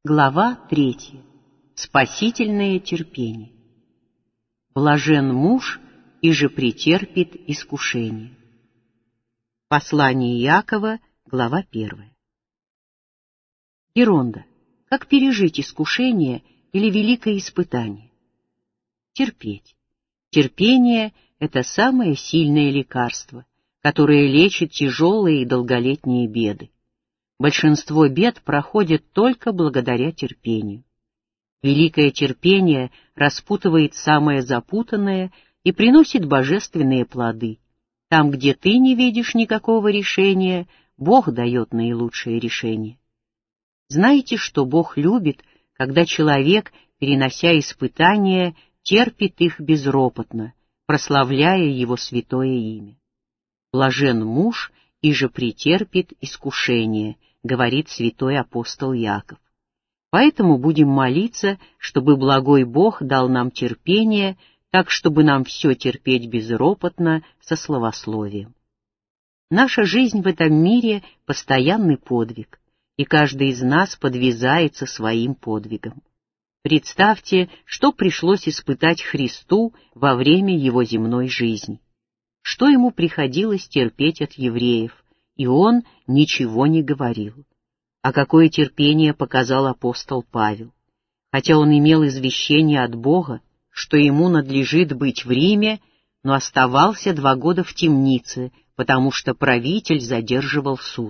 Глава 3. Спасительное терпение. Блажен муж, иже претерпит искушение. Послание Иакова, глава 1. Геронда. Как пережить искушение или великое испытание? Терпеть. Терпение — это самое сильное лекарство, которое лечит тяжелые и долголетние беды. Большинство бед проходят только благодаря терпению. Великое терпение распутывает самое запутанное и приносит божественные плоды. Там, где ты не видишь никакого решения, Бог дает наилучшее решение. Знаете, что Бог любит, когда человек, перенося испытания, терпит их безропотно, прославляя Его святое имя. Блажен муж, иже претерпит искушение, говорит святой апостол Иаков. Поэтому будем молиться, чтобы благой Бог дал нам терпение, так, чтобы нам все терпеть безропотно, со славословием. Наша жизнь в этом мире — постоянный подвиг, и каждый из нас подвязается своим подвигом. Представьте, что пришлось испытать Христу во время Его земной жизни. Что Ему приходилось терпеть от евреев, и Он ничего не говорил. А какое терпение показал апостол Павел. Хотя он имел извещение от Бога, что ему надлежит быть в Риме, но оставался 2 года в темнице, потому что правитель задерживал суд.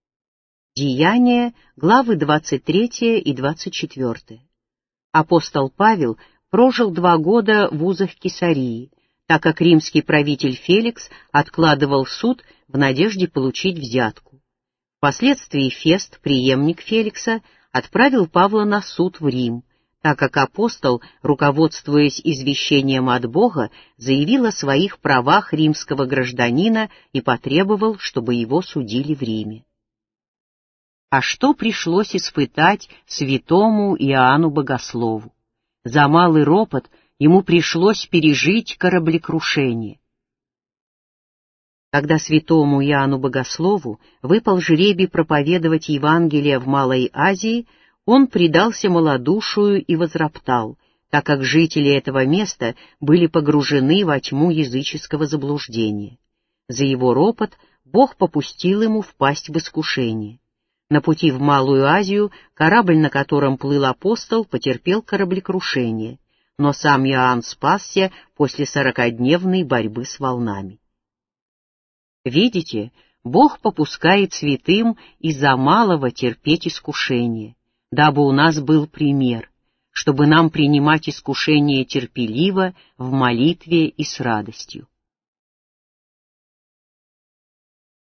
Деяния, главы 23 и 24. Апостол Павел прожил 2 года в узах Кесарии, так как римский правитель Феликс откладывал суд в надежде получить взятку. Впоследствии Фест, преемник Феликса, отправил Павла на суд в Рим, так как апостол, руководствуясь извещением от Бога, заявил о своих правах римского гражданина и потребовал, чтобы его судили в Риме. А что пришлось испытать святому Иоанну Богослову? За малый ропот ему пришлось пережить кораблекрушение. Когда святому Иоанну Богослову выпал жребий проповедовать Евангелие в Малой Азии, он предался малодушию и возроптал, так как жители этого места были погружены во тьму языческого заблуждения. За его ропот Бог попустил ему впасть в искушение. На пути в Малую Азию корабль, на котором плыл апостол, потерпел кораблекрушение, но сам Иоанн спасся после 40-дневной борьбы с волнами. Видите, Бог попускает святым из-за малого терпеть искушение, дабы у нас был пример, чтобы нам принимать искушение терпеливо, в молитве и с радостью.